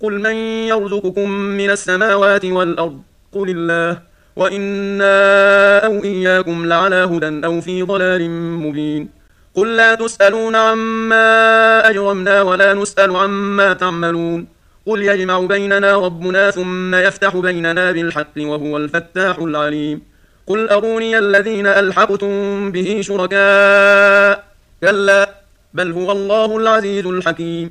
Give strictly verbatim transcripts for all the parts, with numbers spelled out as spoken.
قل من يرزقكم من السماوات والأرض قل الله وإنا أو إياكم لعلى هدى أو في ضلال مبين قل لا تسألون عما أجرمنا ولا نسأل عما تعملون قل يجمع بيننا ربنا ثم يفتح بيننا بالحق وهو الفتاح العليم قل أروني الذين ألحقتم به شركاء كلا بل هو الله العزيز الحكيم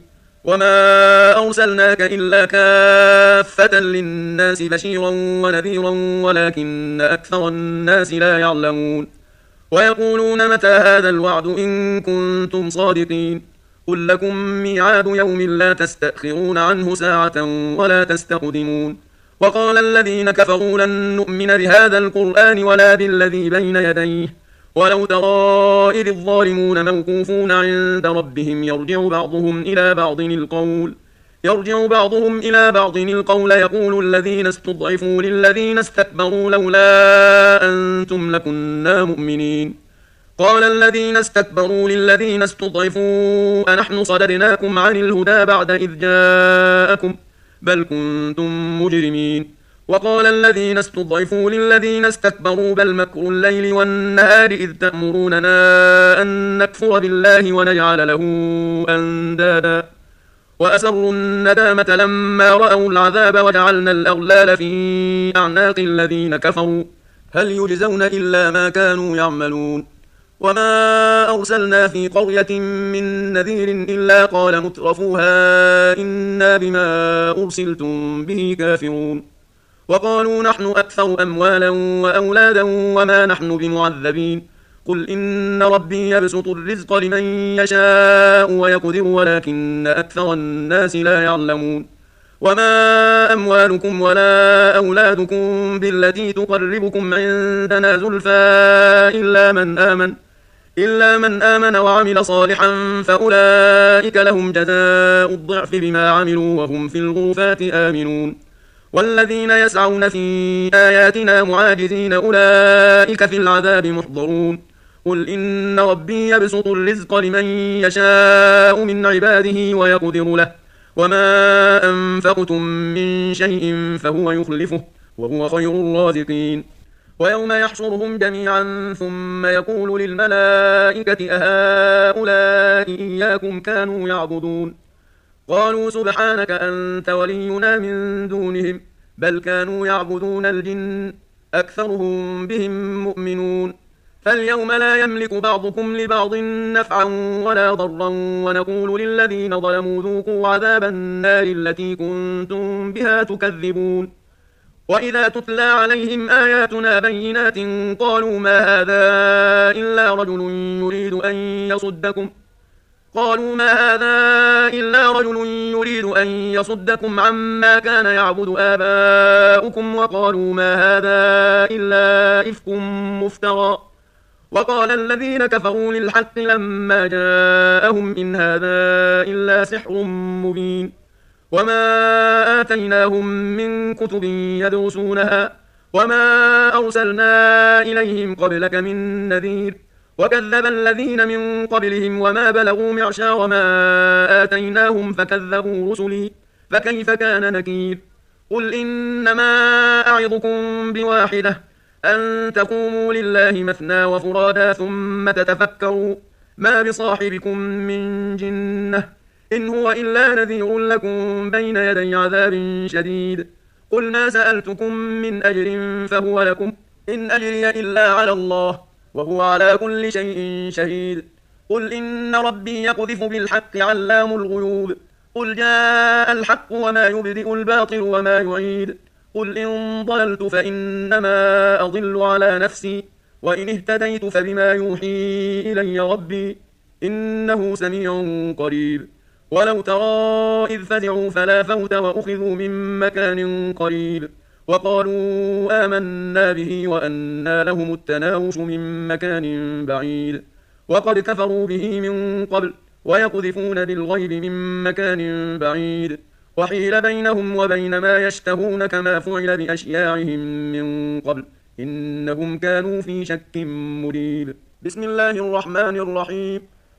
وما أرسلناك إلا كافة للناس بشيرا ونذيرا ولكن أكثر الناس لا يعلمون ويقولون متى هذا الوعد إن كنتم صادقين قل لكم ميعاد يوم لا تستأخرون عنه ساعة ولا تستقدمون وقال الذين كفروا لن نؤمن بهذا القرآن ولا بالذي بين يديه ولو ترى إذ الظالمون موقوفون عند ربهم يرجع بعضهم إلى بعض القول يرجع بعضهم إلى بعض القول يقول الذين استضعفوا للذين استكبروا لولا أنتم لكنا مؤمنين قال الذين استكبروا للذين استضعفوا أنحن صددناكم عن الهدى بعد إذ جاءكم بل كنتم مجرمين وقال الذين استضعفوا للذين استكبروا بل مكر الليل والنهار إذ تأمروننا أن نكفر بالله ونجعل له أندادا وأسروا الندامة لما رأوا العذاب وجعلنا الأغلال في أعناق الذين كفروا هل يجزون إلا ما كانوا يعملون وما أرسلنا في قرية من نذير إلا قال مترفوها إنا بما أرسلتم به كافرون وقالوا نحن أكثر أموالا وأولادا وما نحن بمعذبين قل إن ربي يبسط الرزق لمن يشاء ويقدر ولكن أكثر الناس لا يعلمون وما أموالكم ولا أولادكم بالتي تقربكم عندنا زلفى إلا من آمن إلا من آمن وعمل صالحا فأولئك لهم جزاء الضعف بما عملوا وهم في الغرفات آمنون والذين يسعون في آياتنا معاجزين أولئك في العذاب محضرون قل إن ربي يبسط الرزق لمن يشاء من عباده ويقدر له وما أنفقتم من شيء فهو يخلفه وهو خير الرازقين ويوم يحشرهم جميعا ثم يقول للملائكة أهؤلاء إياكم كانوا يعبدون قالوا سبحانك أنت ولينا من دونهم بل كانوا يعبدون الجن أكثرهم بهم مؤمنون فاليوم لا يملك بعضكم لبعض نفعا ولا ضرا ونقول للذين ظلموا ذوقوا عذاب النار التي كنتم بها تكذبون وإذا تتلى عليهم آياتنا بينات قالوا ما هذا إلا رجل يريد أن يصدكم قالوا ما هذا إلا رجل يريد أن يصدكم عما كان يعبد آباؤكم وقالوا ما هذا إلا إفك مفترى وقال الذين كفروا للحق لما جاءهم إن هذا إلا سحر مبين وما آتيناهم من كتب يدرسونها وما أرسلنا إليهم قبلك من نذير وكذب الذين من قبلهم وما بلغوا معشار ما آتيناهم فكذبوا رسلي فكيف كان نكير قل إنما أعظكم بواحدة أن تقوموا لله مثنى وفرادا ثم تتفكروا ما بصاحبكم من جنة إن هو إلا نذير لكم بين يدي عذاب شديد قل ما سألتكم من أجر فهو لكم إن أجري إلا على الله وهو على كل شيء شهيد قل إن ربي يقذف بالحق علام الغيوب قل جاء الحق وما يبدئ الباطل وما يعيد قل إن ضللت فإنما أضل على نفسي وإن اهتديت فبما يوحي إلي ربي إنه سميع قريب ولو ترى إذ فزعوا فلا فوت وأخذوا من مكان قريب وقالوا آمنا به وأنى لهم التناوش من مكان بعيد وقد كفروا به من قبل ويقذفون بالغيب من مكان بعيد وحيل بينهم وبين ما يشتهون كما فعل بأشياعهم من قبل إنهم كانوا في شك مريب بسم الله الرحمن الرحيم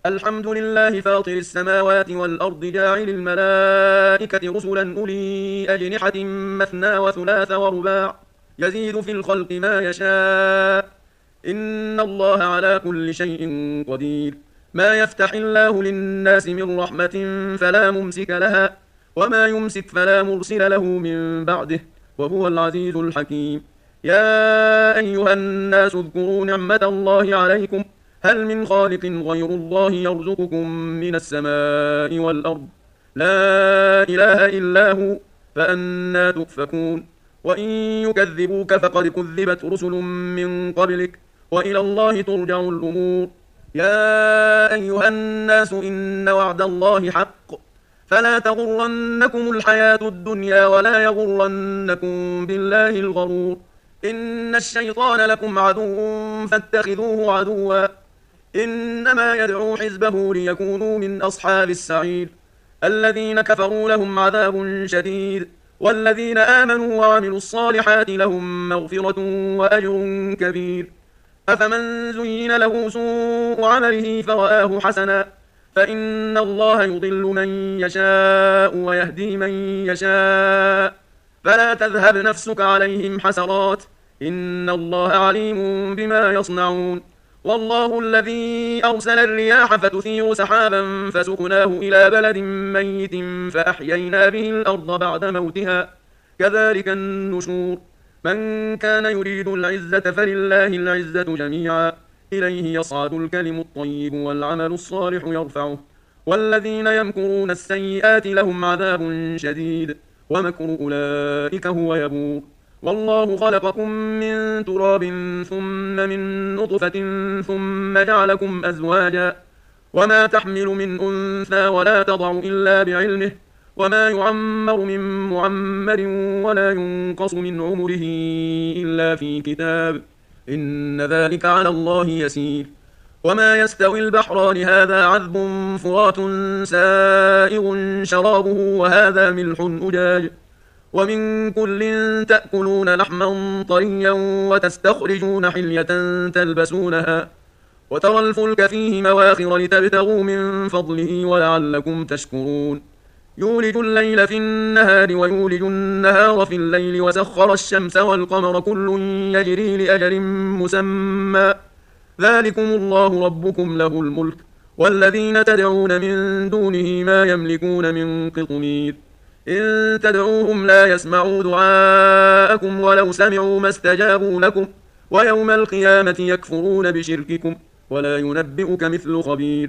الحمد لله فاطر السماوات والأرض جاعل الملائكة رسلا أولي أجنحة مثنى وثلاث ورباع يزيد في الخلق ما يشاء إن الله على كل شيء قدير ما يفتح الله للناس من رحمة فلا ممسك لها وما يمسك فلا مرسل له من بعده وهو العزيز الحكيم يا أيها الناس اذكروا نعمة الله عليكم هل من خالق غير الله يرزقكم من السماء والأرض لا إله إلا هو فأنى تؤفكون وإن يكذبوك فقد كذبت رسل من قبلك وإلى الله ترجع الأمور يا أيها الناس إن وعد الله حق فلا تغرنكم الحياة الدنيا ولا يغرنكم بالله الغرور إن الشيطان لكم عدو فاتخذوه عدوا إنما يدعو حزبه ليكونوا من أصحاب السعير الذين كفروا لهم عذاب شديد والذين آمنوا وعملوا الصالحات لهم مغفرة وأجر كبير أفمن زين له سوء عمله فرآه حسنا فإن الله يضل من يشاء ويهدي من يشاء فلا تذهب نفسك عليهم حسرات إن الله عليم بما يصنعون والله الذي أرسل الرياح فتثير سحابا فسقناه إلى بلد ميت فأحيينا به الأرض بعد موتها كذلك النشور من كان يريد العزة فلله العزة جميعا إليه يصعد الكلم الطيب والعمل الصالح يرفعه والذين يمكرون السيئات لهم عذاب شديد ومكر أولئك هو يبور والله خلقكم من تراب ثم من نطفة ثم جعلكم أزواجا وما تحمل من أنثى ولا تضع إلا بعلمه وما يعمر من معمر ولا ينقص من عمره إلا في كتاب إن ذلك على الله يسير وما يستوي البحران هذا عذب فرات سائغ شرابه وهذا ملح أجاج ومن كل تأكلون لحما طريا وتستخرجون حلية تلبسونها وترى الفلك فيه مواخر لتبتغوا من فضله ولعلكم تشكرون يولج الليل في النهار ويولج النهار في الليل وسخر الشمس والقمر كل يجري لأجل مسمى ذلكم الله ربكم له الملك والذين تدعون من دونه ما يملكون من قطمير إن تدعوهم لا يسمعوا دعاءكم ولو سمعوا ما استجابوا لكم ويوم القيامة يكفرون بشرككم ولا ينبئك مثل خبير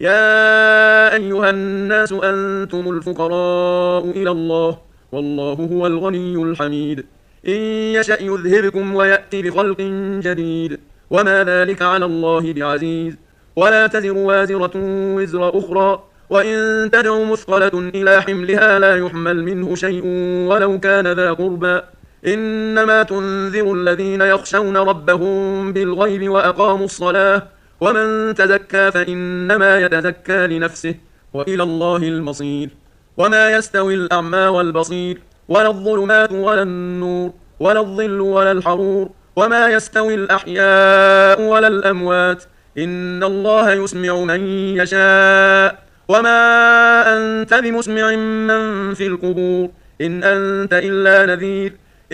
يا أيها الناس أنتم الفقراء إلى الله والله هو الغني الحميد إن يشأ يذهبكم ويأتي بخلق جديد وما ذلك على الله بعزيز ولا تزر وازرة وزر أخرى وإن تدع مثقلة إلى حملها لا يحمل منه شيء ولو كان ذا قربى إنما تنذر الذين يخشون ربهم بالغيب وأقاموا الصلاة ومن تزكى فإنما يتزكى لنفسه وإلى الله المصير وما يستوي الأعمى والبصير ولا الظلمات ولا النور ولا الظل ولا الحرور وما يستوي الأحياء ولا الأموات إن الله يسمع من يشاء وما أنت بمسمع من في القبور إن أنت إلا نذير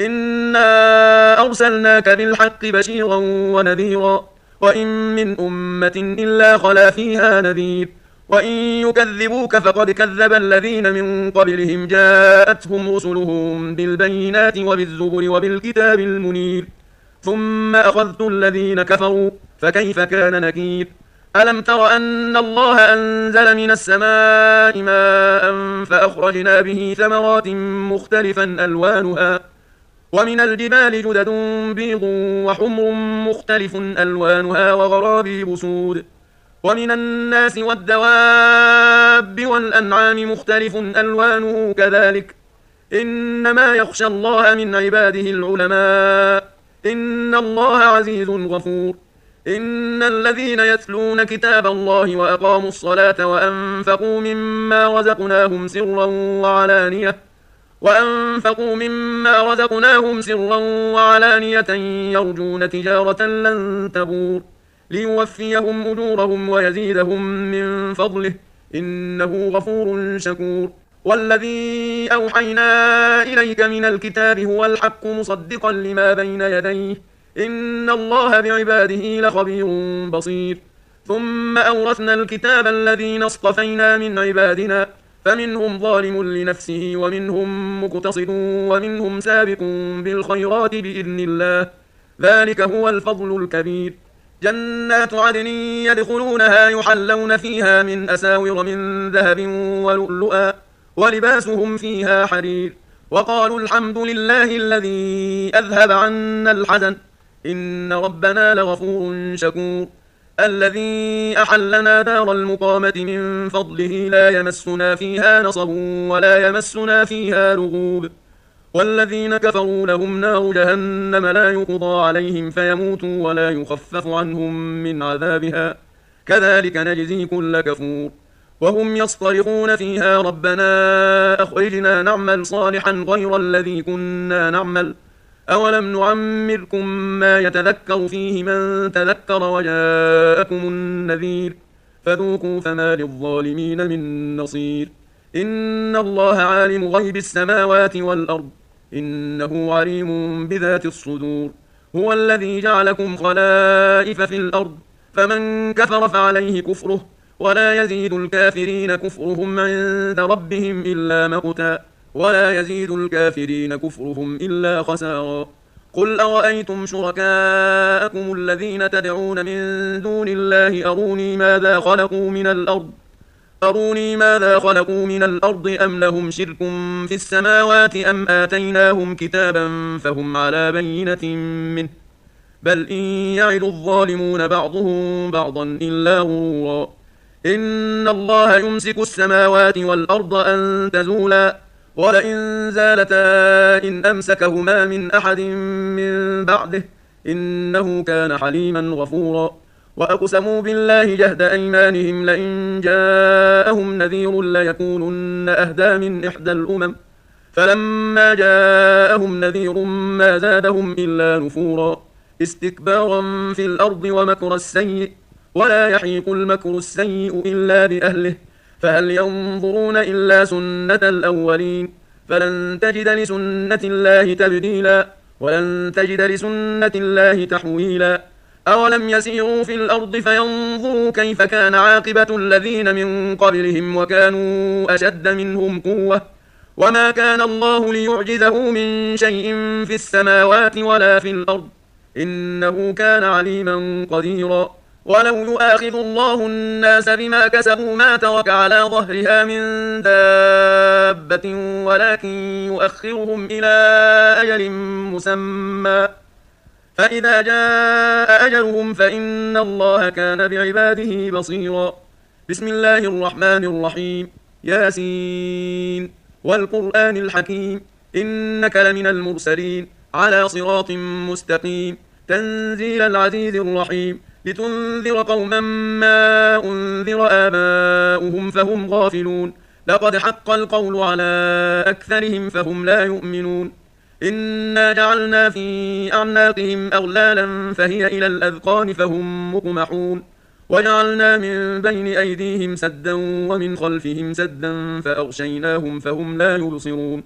إنا أرسلناك بالحق بشيرا ونذيرا وإن من أمة إلا خلا فيها نذير وإن يكذبوك فقد كذب الذين من قبلهم جاءتهم رسلهم بالبينات وبالزبر وبالكتاب المنير ثم أخذت الذين كفروا فكيف كان نكير ألم تر أن الله أنزل من السماء ماء فأخرجنا به ثمرات مختلفا ألوانها ومن الجبال جدد بيض وحمر مختلف ألوانها وغرابيب سود ومن الناس والدواب والأنعام مختلف ألوانه كذلك إنما يخشى الله من عباده العلماء إن الله عزيز غفور إن الذين يتلون كتاب الله وأقاموا الصلاة وأنفقوا مما رزقناهم سرا وعلانية وأنفقوا مما رزقناهم سرا وعلانية يرجون تجارة لن تبور ليوفيهم أجورهم ويزيدهم من فضله إنه غفور شكور. والذي أوحينا إليك من الكتاب هو الحق مصدقا لما بين يديه إن الله بعباده لخبير بصير. ثم أورثنا الكتاب الذين اصطفينا من عبادنا فمنهم ظالم لنفسه ومنهم مقتصد ومنهم سابق بالخيرات بإذن الله ذلك هو الفضل الكبير. جنات عدن يدخلونها يحلون فيها من أساور من ذهب ولؤلؤا ولباسهم فيها حرير وقالوا الحمد لله الذي أذهب عنا الحزن إن ربنا لغفور شكور. الذي أحلنا دار المقامة من فضله لا يمسنا فيها نصب ولا يمسنا فيها لغوب. والذين كفروا لهم نار جهنم لا يقضى عليهم فيموتوا ولا يخفف عنهم من عذابها كذلك نجزي كل كفور. وهم يصطرخون فيها ربنا أخرجنا نعمل صالحا غير الذي كنا نعمل أولم نعمركم ما يتذكر فيه من تذكر وجاءكم النذير فذوقوا فما للظالمين من نصير. إن الله عالم غيب السماوات والأرض إنه عليم بذات الصدور. هو الذي جعلكم خلائف في الأرض فمن كفر فعليه كفره ولا يزيد الكافرين كفرهم عند ربهم إلا مقتا ولا يزيد الكافرين كفرهم إلا خسارا. قل أرأيتم شركاءكم الذين تدعون من دون الله أروني ماذا خلقوا من الأرض أروني ماذا خلقوا من الأرض أم لهم شرك في السماوات أم آتيناهم كتابا فهم على بينة منه بل إن يعد الظالمون بعضهم بعضا إلا غرورا. إن الله يمسك السماوات والأرض أن تزولا ولئن زالتا إن أمسكهما من أحد من بعده إنه كان حليما غفورا. وأقسموا بالله جهد أيمانهم لئن جاءهم نذير ليكونن أهدى من إحدى الأمم فلما جاءهم نذير ما زادهم إلا نفورا استكبارا في الأرض ومكر السيء ولا يحيق المكر السيء إلا بأهله فهل ينظرون إلا سنة الأولين فلن تجد لسنة الله تبديلا ولن تجد لسنة الله تحويلا. أولم يسيروا في الأرض فينظروا كيف كان عاقبة الذين من قبلهم وكانوا أشد منهم قوة وما كان الله ليعجزه من شيء في السماوات ولا في الأرض إنه كان عليما قديرا. ولو يؤاخذ الله الناس بما كسبوا ما ترك على ظهرها من دابة ولكن يؤخرهم إلى أجل مسمى فإذا جاء أجلهم فإن الله كان بعباده بصيرا. بسم الله الرحمن الرحيم ياسين والقرآن الحكيم إنك لمن المرسلين على صراط مستقيم تنزيل العزيز الرحيم لتنذر قوما ما أنذر آباؤهم فهم غافلون لقد حق القول على أكثرهم فهم لا يؤمنون. إنا جعلنا في أعناقهم أغلالا فهي إلى الأذقان فهم مقمحون وجعلنا من بين أيديهم سدا ومن خلفهم سدا فأغشيناهم فهم لا يبصرون.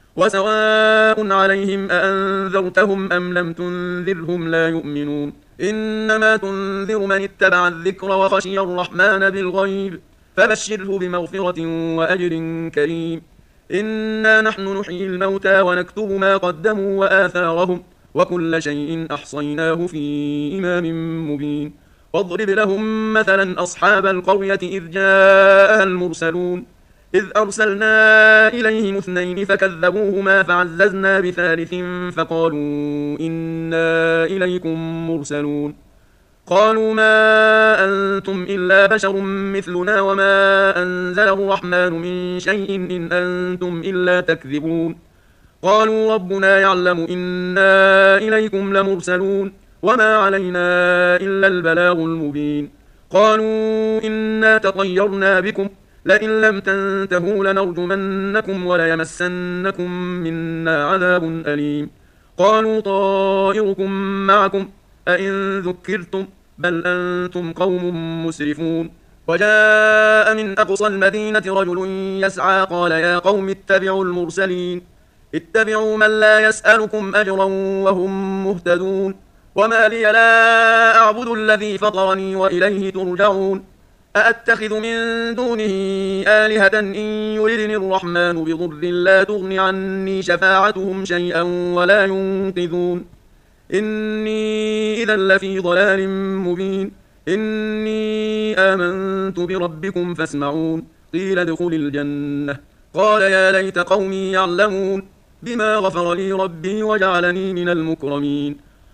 وسواء عليهم أأنذرتهم أم لم تنذرهم لا يؤمنون. إنما تنذر من اتبع الذكر وخشي الرحمن بالغيب فبشره بمغفرة وأجر كريم. إنا نحن نحيي الموتى ونكتب ما قدموا وآثارهم وكل شيء أحصيناه في إمام مبين. واضرب لهم مثلا أصحاب القرية إذ جاءها المرسلون إذ أرسلنا إليهم اثنين فكذبوهما فعززنا بثالث فقالوا إنا إليكم مرسلون قالوا ما أنتم إلا بشر مثلنا وما أنزل الرحمن من شيء إن أنتم إلا تكذبون. قالوا ربنا يعلم إنا إليكم لمرسلون وما علينا إلا البلاغ المبين. قالوا إنا تطيرنا بكم لئن لم تنتهوا لنرجمنكم وليمسنكم منا عذاب أليم. قالوا طائركم معكم أئن ذكرتم بل أنتم قوم مسرفون. وجاء من أقصى المدينة رجل يسعى قال يا قوم اتبعوا المرسلين اتبعوا من لا يسألكم أجرا وهم مهتدون. وما لي لا أعبد الذي فطرني وإليه ترجعون. أأتخذ من دونه آلهة إن يردني الرحمن بضر لا تغن عني شفاعتهم شيئا ولا ينقذون. إني إذا لفي ضلال مبين. إني آمنت بربكم فاسمعون. قيل ادخل الجنة قال يا ليت قومي يعلمون بما غفر لي ربي وجعلني من المكرمين.